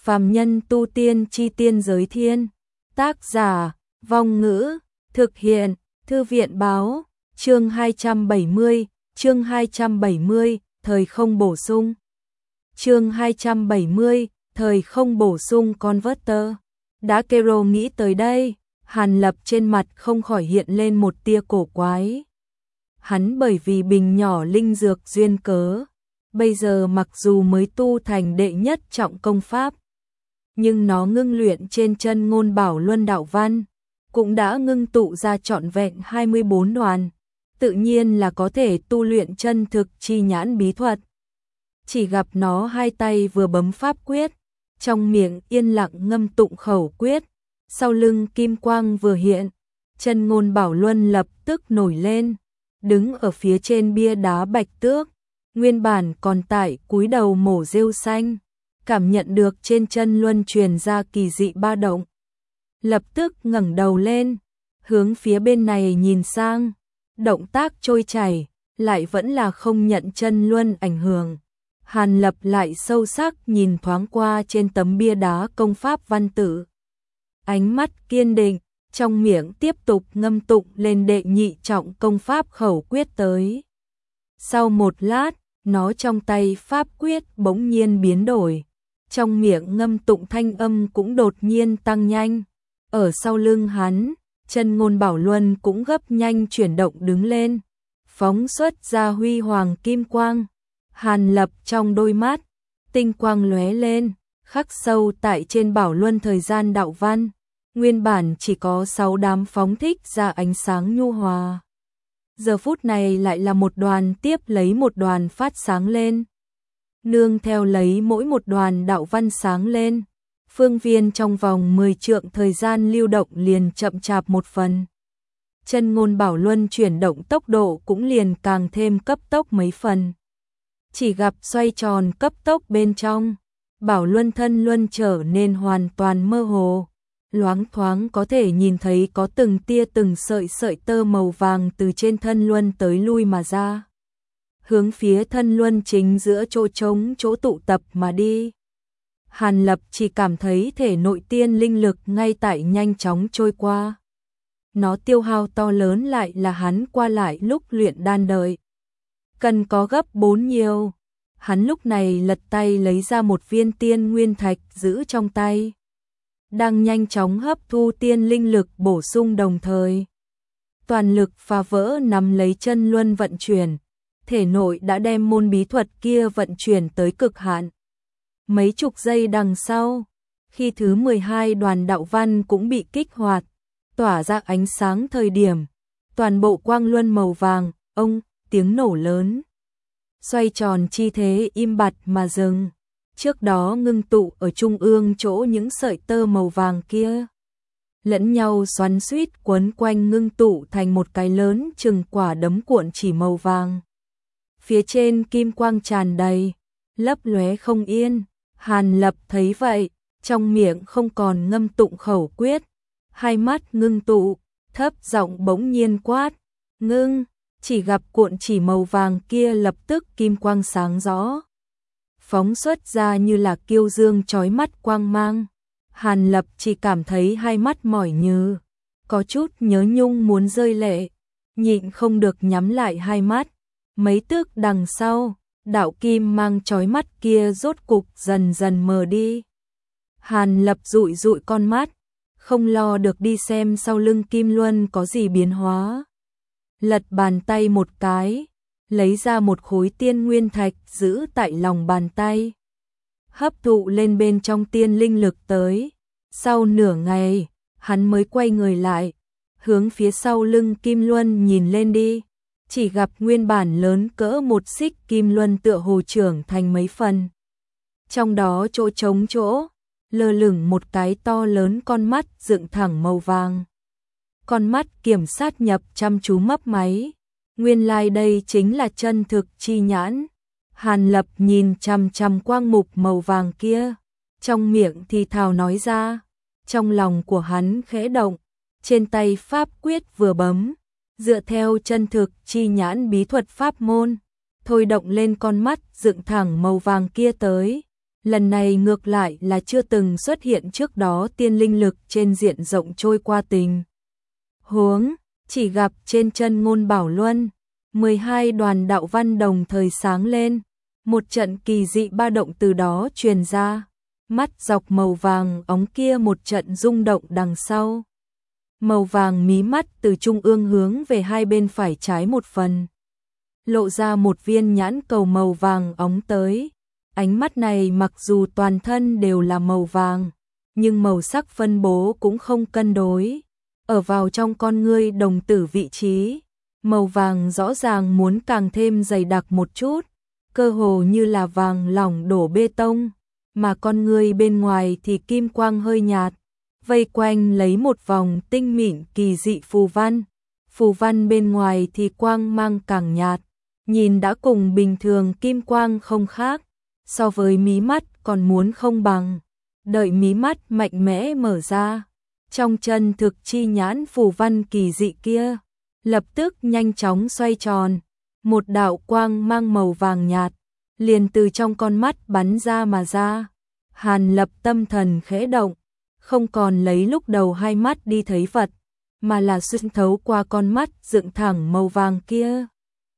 Phàm nhân tu tiên chi tiên giới thiên. Tác giả, Vong Ngữ, thực hiện, Thư viện báo, chương 270, thời không bổ sung. Chương 270, thời không bổ sung Converter. Đã Kero nghĩ tới đây, Hàn Lập trên mặt không khỏi hiện lên một tia cổ quái. Hắn bởi vì bình nhỏ linh dược duyên cớ, bây giờ mặc dù mới tu thành đệ nhất trọng công pháp, nhưng nó ngưng luyện trên chân ngôn bảo luân đạo văn, cũng đã ngưng tụ ra trọn vẹn 24 đoàn, tự nhiên là có thể tu luyện chân thực chi nhãn bí thuật. Chỉ gặp nó hai tay vừa bấm pháp quyết, trong miệng yên lặng ngâm tụng khẩu quyết, sau lưng kim quang vừa hiện, chân ngôn bảo luân lập tức nổi lên, đứng ở phía trên bia đá bạch tước, nguyên bản còn tại cúi đầu mổ rêu xanh, cảm nhận được trên chân luân truyền ra kỳ dị ba động. Lập tức ngẩng đầu lên, hướng phía bên này nhìn sang, động tác trôi chảy, lại vẫn là không nhận chân luân ảnh hưởng. Hàn Lập lại sâu sắc nhìn thoáng qua trên tấm bia đá công pháp văn tự. Ánh mắt kiên định, trong miệng tiếp tục ngâm tụng lên đệ nhị trọng công pháp khẩu quyết tới. Sau một lát, nó trong tay pháp quyết bỗng nhiên biến đổi. Trong miệng ngâm tụng thanh âm cũng đột nhiên tăng nhanh. Ở sau lưng hắn, chân ngôn bảo luân cũng gấp nhanh chuyển động đứng lên, phóng xuất ra huy hoàng kim quang. Hàn Lập trong đôi mắt, tinh quang lóe lên, khắc sâu tại trên bảo luân thời gian đạo văn. Nguyên bản chỉ có 6 đám phóng thích ra ánh sáng nhu hòa. Giờ phút này lại là một đoàn tiếp lấy một đoàn phát sáng lên. Nương theo lấy mỗi một đoàn đạo văn sáng lên, phương viên trong vòng 10 trượng thời gian lưu động liền chậm chạp một phần. Chân ngôn bảo luân chuyển động tốc độ cũng liền càng thêm cấp tốc mấy phần. Chỉ gặp xoay tròn cấp tốc bên trong, bảo luân thân luân trở nên hoàn toàn mơ hồ. Loáng thoáng có thể nhìn thấy có từng tia từng sợi sợi tơ màu vàng từ trên thân luân tới lui mà ra. Hướng phía thân luân chính giữa chỗ trống chỗ tụ tập mà đi. Hàn Lập chỉ cảm thấy thể nội tiên linh lực ngay tại nhanh chóng trôi qua. Nó tiêu hao to lớn lại là hắn qua lại lúc luyện đan đợi. Cần có gấp 4 nhiều. Hắn lúc này lật tay lấy ra một viên tiên nguyên thạch giữ trong tay. Đang nhanh chóng hấp thu tiên linh lực bổ sung đồng thời. Toàn lực phá vỡ nắm lấy chân luân vận chuyển. Thể nội đã đem môn bí thuật kia vận chuyển tới cực hạn. Mấy chục giây đằng sau, khi thứ 12 đoàn đạo văn cũng bị kích hoạt, tỏa ra ánh sáng thời điểm, toàn bộ quang luân màu vàng, tiếng nổ lớn. Xoay tròn chi thế im bặt mà dừng. Trước đó ngưng tụ ở trung ương chỗ những sợi tơ màu vàng kia, lẫn nhau xoắn xuýt quấn quanh ngưng tụ thành một cái lớn chừng quả đấm cuộn chỉ màu vàng. Phía trên kim quang tràn đầy, lấp lóe không yên. Hàn Lập thấy vậy, trong miệng không còn ngâm tụng khẩu quyết, hai mắt ngưng tụ, thấp giọng bỗng nhiên quát, ngưng. Chỉ gặp cuộn chỉ màu vàng kia lập tức kim quang sáng rõ, phóng xuất ra như là kiêu dương chói mắt quang mang. Hàn Lập chỉ cảm thấy hai mắt mỏi nhừ, có chút nhớ nhung muốn rơi lệ, nhịn không được nhắm lại hai mắt. Mấy tước đằng sau, đạo kim mang chói mắt kia rốt cục dần dần mờ đi. Hàn Lập dụi dụi con mắt, không lo được đi xem sau lưng kim luân có gì biến hóa. Lật bàn tay một cái, lấy ra một khối tiên nguyên thạch giữ tại lòng bàn tay. Hấp thụ lên bên trong tiên linh lực tới. Sau nửa ngày, hắn mới quay người lại, hướng phía sau lưng kim luân nhìn lên đi. Chỉ gặp nguyên bản lớn cỡ một xích kim luân tựa hồ trưởng thành mấy phần. Trong đó chỗ trống chỗ, lơ lửng một cái to lớn con mắt dựng thẳng màu vàng. Con mắt kiểm sát nhập chăm chú mấp máy. Nguyên lai đây chính là chân thực chi nhãn. Hàn Lập nhìn chằm chằm quang mục màu vàng kia, trong miệng thì thào nói ra. Trong lòng của hắn khẽ động, trên tay pháp quyết vừa bấm, dựa theo chân thực chi nhãn bí thuật pháp môn, thôi động lên con mắt dựng thẳng màu vàng kia tới. Lần này ngược lại là chưa từng xuất hiện trước đó tiên linh lực trên diện rộng trôi qua tình huống, chỉ gặp trên chân Ngôn Bảo Luân, 12 đoàn đạo văn đồng thời sáng lên, một trận kỳ dị ba động từ đó truyền ra, mắt dọc màu vàng óng kia một trận rung động đằng sau. Màu vàng mí mắt từ trung ương hướng về hai bên phải trái một phần, lộ ra một viên nhãn cầu màu vàng óng tới. Ánh mắt này mặc dù toàn thân đều là màu vàng, nhưng màu sắc phân bố cũng không cân đối. Ở vào trong con ngươi đồng tử vị trí, màu vàng rõ ràng muốn càng thêm dày đặc một chút, cơ hồ như là vàng lỏng đổ bê tông, mà con ngươi bên ngoài thì kim quang hơi nhạt, vây quanh lấy một vòng tinh mịn kỳ dị phù văn. Phù văn bên ngoài thì quang mang càng nhạt, nhìn đã cùng bình thường kim quang không khác, so với mí mắt còn muốn không bằng. Đợi mí mắt mạnh mẽ mở ra, trong chân thực chi nhãn phù văn kỳ dị kia lập tức nhanh chóng xoay tròn, một đạo quang mang màu vàng nhạt liền từ trong con mắt bắn ra mà ra. Hàn Lập tâm thần khẽ động, không còn lấy lúc đầu hai mắt đi thấy vật, mà là xuyên thấu qua con mắt dựng thẳng màu vàng kia.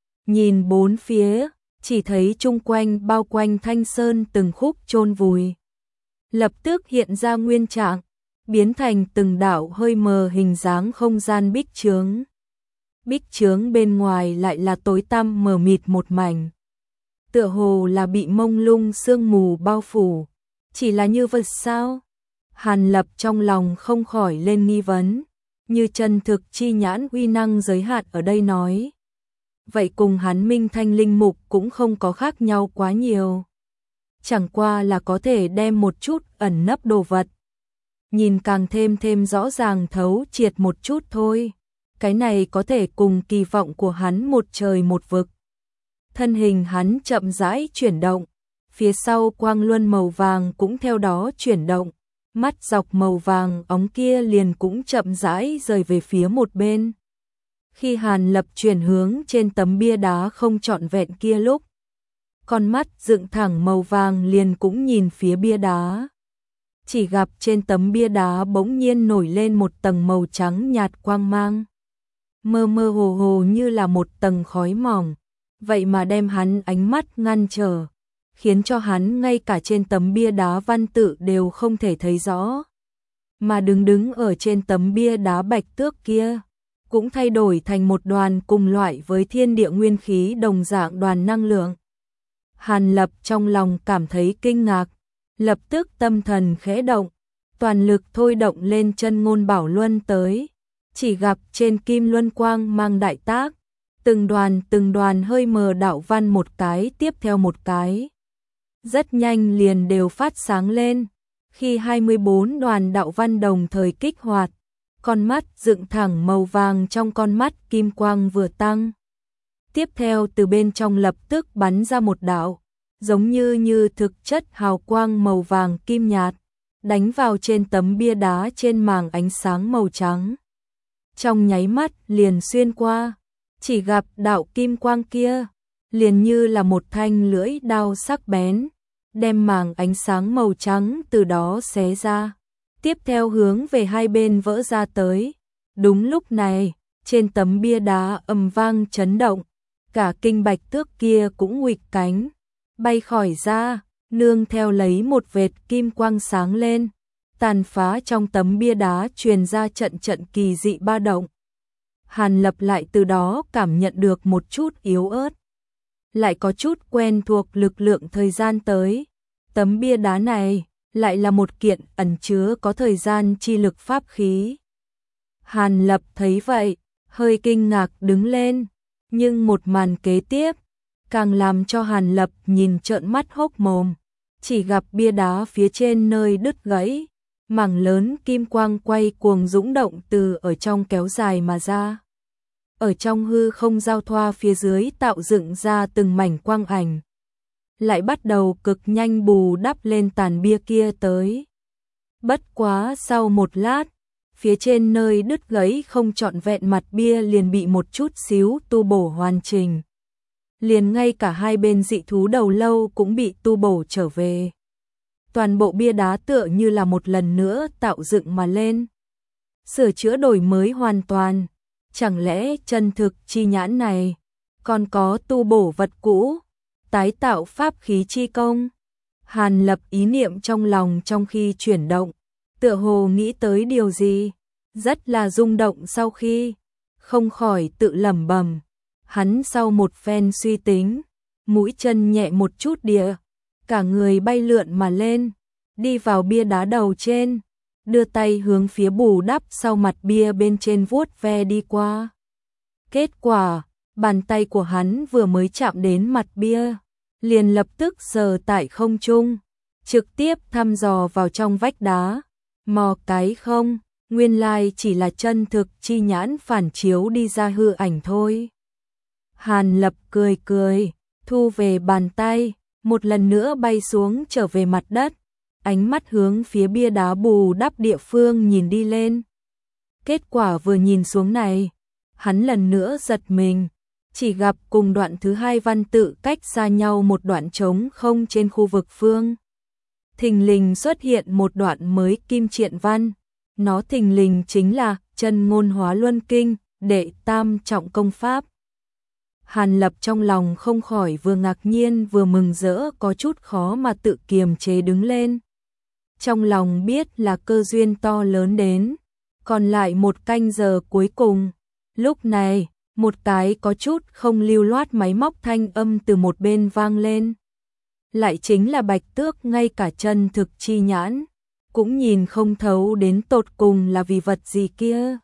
Nhìn bốn phía, chỉ thấy chung quanh bao quanh Thanh Sơn từng khúc chôn vùi, lập tức hiện ra nguyên trạng, biến thành từng đạo hơi mờ hình dáng không gian bích chướng. Bích chướng bên ngoài lại là tối tăm mờ mịt một mảnh, tựa hồ là bị mông lung sương mù bao phủ. Chỉ là như vật sao? Hàn Lập trong lòng không khỏi lên nghi vấn, như chân thực chi nhãn uy năng giới hạn ở đây nói. Vậy cùng hắn Minh Thanh linh mục cũng không có khác nhau quá nhiều. Chẳng qua là có thể đem một chút ẩn nấp đồ vật, nhìn càng thêm rõ ràng thấu triệt một chút thôi. Cái này có thể cùng kỳ vọng của hắn một trời một vực. Thân hình hắn chậm rãi chuyển động, phía sau quang luân màu vàng cũng theo đó chuyển động, mắt dọc màu vàng óng kia liền cũng chậm rãi rời về phía một bên. Khi Hàn Lập chuyển hướng trên tấm bia đá không trọn vẹn kia lúc, con mắt dựng thẳng màu vàng liền cũng nhìn phía bia đá. Chỉ gặp trên tấm bia đá bỗng nhiên nổi lên một tầng màu trắng nhạt quang mang, mơ mơ hồ hồ như là một tầng khói mỏng, vậy mà đem hắn ánh mắt ngăn trở, khiến cho hắn ngay cả trên tấm bia đá văn tự đều không thể thấy rõ. Mà đứng ở trên tấm bia đá bạch tước kia, cũng thay đổi thành một đoàn cùng loại với thiên địa nguyên khí đồng dạng đoàn năng lượng. Hàn Lập trong lòng cảm thấy kinh ngạc, lập tức tâm thần khẽ động, toàn lực thôi động lên chân Ngôn Bảo Luân tới. Chỉ gặp trên kim luân quang mang đại tác, từng đoàn hơi mờ đạo văn một cái tiếp theo một cái, rất nhanh liền đều phát sáng lên. Khi 24 đoàn đạo văn đồng thời kích hoạt, con mắt dựng thẳng màu vàng trong con mắt kim quang vừa tăng, tiếp theo từ bên trong lập tức bắn ra một đạo, giống như thực chất hào quang màu vàng kim nhạt, đánh vào trên tấm bia đá trên màng ánh sáng màu trắng. Trong nháy mắt liền xuyên qua, chỉ gặp đạo kim quang kia liền như là một thanh lưỡi đao sắc bén, đem màng ánh sáng màu trắng từ đó xé ra, tiếp theo hướng về hai bên vỡ ra tới. Đúng lúc này, trên tấm bia đá ầm vang chấn động, cả kinh bạch tước kia cũng nguỵch cánh, bay khỏi ra, nương theo lấy một vệt kim quang sáng lên, tàn phá trong tấm bia đá truyền ra trận kỳ dị ba động. Hàn Lập lại từ đó cảm nhận được một chút yếu ớt, lại có chút quen thuộc lực lượng thời gian tới. Tấm bia đá này lại là một kiện ẩn chứa có thời gian chi lực pháp khí. Hàn Lập thấy vậy, hơi kinh ngạc đứng lên, nhưng một màn kế tiếp càng làm cho Hàn Lập nhìn trợn mắt hốc mồm. Chỉ gặp bia đá phía trên nơi đứt gãy, mảng lớn kim quang quay cuồng dũng động từ ở trong kéo dài mà ra. Ở trong hư không giao thoa phía dưới tạo dựng ra từng mảnh quang ảnh, lại bắt đầu cực nhanh bù đắp lên tàn bia kia tới. Bất quá sau một lát, phía trên nơi đứt gãy không trọn vẹn mặt bia liền bị một chút xíu tu bổ hoàn chỉnh. Liền ngay cả hai bên dị thú đầu lâu cũng bị tu bổ trở về. toàn bộ bia đá tựa như là một lần nữa tạo dựng mà lên. Sửa chữa đổi mới hoàn toàn, chẳng lẽ chân thực chi nhãn này còn có tu bổ vật cũ, tái tạo pháp khí chi công? Hàn Lập ý niệm trong lòng trong khi chuyển động, tựa hồ nghĩ tới điều gì, rất là rung động sau khi, không khỏi tự lẩm bẩm. Hắn sau một phen suy tính, mũi chân nhẹ một chút địa, cả người bay lượn mà lên, đi vào bia đá đầu trên, đưa tay hướng phía bù đắp sau mặt bia bên trên vuốt ve đi qua. Kết quả, bàn tay của hắn vừa mới chạm đến mặt bia, liền lập tức sờ tại không trung, trực tiếp thăm dò vào trong vách đá. Mò cái không, nguyên lai chỉ là chân thực chi nhãn phản chiếu đi ra hư ảnh thôi. Hàn Lập cười cười, thu về bàn tay, một lần nữa bay xuống trở về mặt đất, ánh mắt hướng phía bia đá bù đắp địa phương nhìn đi lên. Kết quả vừa nhìn xuống này, hắn lần nữa giật mình, chỉ gặp cùng đoạn thứ hai văn tự cách xa nhau một đoạn trống không trên khu vực phương. Thình lình xuất hiện một đoạn mới kim triện văn, nó thình lình chính là Chân Ngôn Hóa Luân Kinh, đệ tam trọng công pháp. Hàn Lập trong lòng không khỏi vừa ngạc nhiên vừa mừng rỡ, có chút khó mà tự kiềm chế đứng lên. Trong lòng biết là cơ duyên to lớn đến, còn lại một canh giờ cuối cùng. Lúc này, một cái có chút không lưu loát máy móc thanh âm từ một bên vang lên. Lại chính là Bạch Tước, ngay cả chân thực chi nhãn cũng nhìn không thấu đến tột cùng là vì vật gì kia.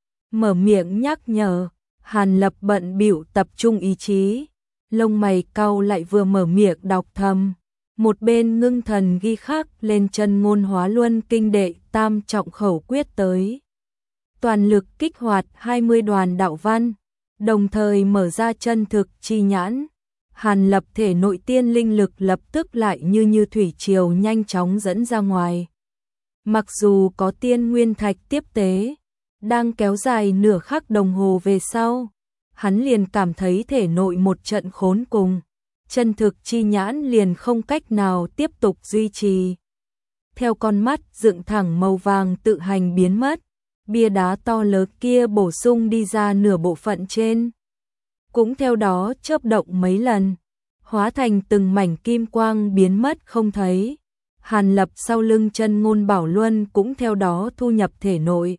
Mở miệng nhắc nhở, Hàn Lập bận bịu tập trung ý chí, lông mày cau lại vừa mở miệng đọc thầm, một bên ngưng thần ghi khắc lên Chân Ngôn Hóa Luân Kinh đệ tam trọng khẩu quyết tới. Toàn lực kích hoạt 20 đoàn đạo văn, đồng thời mở ra chân thực chi nhãn. Hàn Lập thể nội tiên linh lực lập tức lại như thủy triều nhanh chóng dẫn ra ngoài. Mặc dù có tiên nguyên thạch tiếp tế, đang kéo dài nửa khắc đồng hồ về sau, hắn liền cảm thấy thể nội một trận khốn cùng, chân thực chi nhãn liền không cách nào tiếp tục duy trì. Theo con mắt dựng thẳng màu vàng tự hành biến mất, bia đá to lớn kia bổ sung đi ra nửa bộ phận trên, cũng theo đó chớp động mấy lần, hóa thành từng mảnh kim quang biến mất không thấy. Hàn Lập sau lưng Chân Ngôn Bảo Luân cũng theo đó thu nhập thể nội.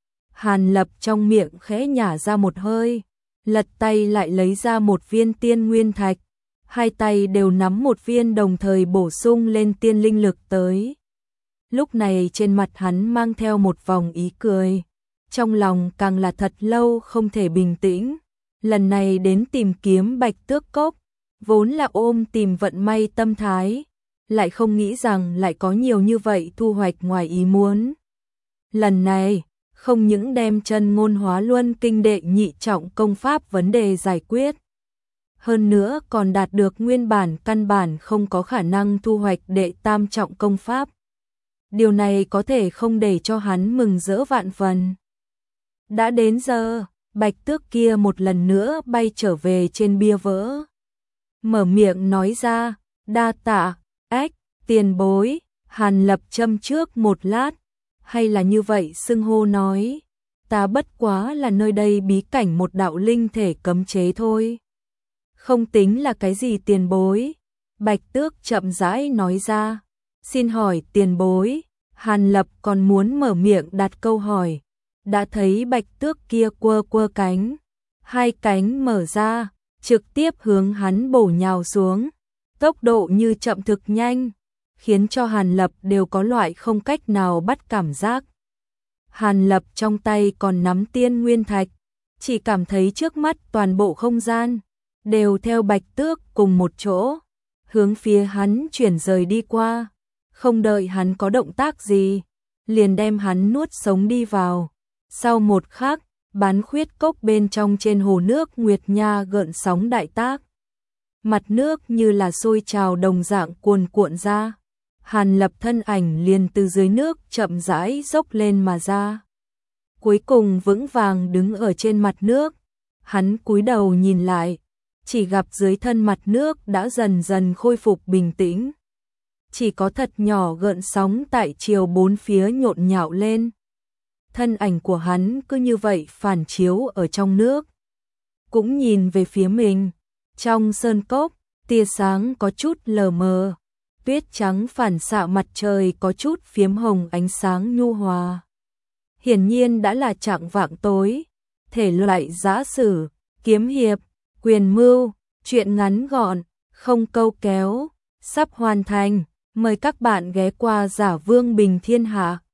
Hàn Lập trong miệng khẽ nhả ra một hơi, lật tay lại lấy ra một viên tiên nguyên thạch, hai tay đều nắm một viên đồng thời bổ sung lên tiên linh lực tới. Lúc này trên mặt hắn mang theo một vòng ý cười, trong lòng càng là thật lâu không thể bình tĩnh. Lần này đến tìm kiếm Bạch Tước Cốc, vốn là ôm tìm vận may tâm thái, lại không nghĩ rằng lại có nhiều như vậy thu hoạch ngoài ý muốn. Lần này, không những đem Chân Ngôn Hóa Luân Kinh đệ nhị trọng công pháp vấn đề giải quyết, hơn nữa còn đạt được nguyên bản căn bản không có khả năng thu hoạch đệ tam trọng công pháp. Điều này có thể không để cho hắn mừng rỡ vạn phần. Đã đến giờ, Bạch Tước kia một lần nữa bay trở về trên bia vỡ. Mở miệng nói ra, đa tạ, ếch, tiền bối. Hàn Lập châm trước một lát, hay là như vậy xưng hô nói, ta bất quá là nơi đây bí cảnh một đạo linh thể cấm chế thôi. Không tính là cái gì tiền bối. Bạch Tước chậm rãi nói ra, xin hỏi tiền bối. Hàn Lập còn muốn mở miệng đặt câu hỏi, đã thấy Bạch Tước kia quơ quơ cánh, hai cánh mở ra, trực tiếp hướng hắn bổ nhào xuống, tốc độ như chậm thực nhanh, khiến cho Hàn Lập đều có loại không cách nào bắt cảm giác. Hàn Lập trong tay còn nắm tiên nguyên thạch, chỉ cảm thấy trước mắt toàn bộ không gian đều theo Bạch Tước cùng một chỗ, hướng phía hắn chuyển rời đi qua. Không đợi hắn có động tác gì, liền đem hắn nuốt sống đi vào. Sau một khắc, Bán Khuyết Cốc bên trong trên hồ nước Nguyệt Nha gợn sóng đại tác. Mặt nước như là sôi trào đồng dạng cuồn cuộn ra. Hàn Lập thân ảnh liền từ dưới nước chậm rãi dốc lên mà ra. Cuối cùng vững vàng đứng ở trên mặt nước. Hắn cúi đầu nhìn lại, chỉ gặp dưới thân mặt nước đã dần dần khôi phục bình tĩnh. chỉ có thật nhỏ gợn sóng tại chiều bốn phía nhộn nhạo lên. Thân ảnh của hắn cứ như vậy phản chiếu ở trong nước. Cũng nhìn về phía mình, trong sơn cốc, tia sáng có chút lờ mờ, tuyết trắng phản xạ mặt trời có chút phiếm hồng ánh sáng nhu hòa. Hiển nhiên đã là chạng vạng tối, thể loại giã sử, kiếm hiệp, quyền mưu, truyện ngắn gọn, không câu kéo, sắp hoàn thành. Mời các bạn ghé qua Giả Vương Bình Thiên Hạ.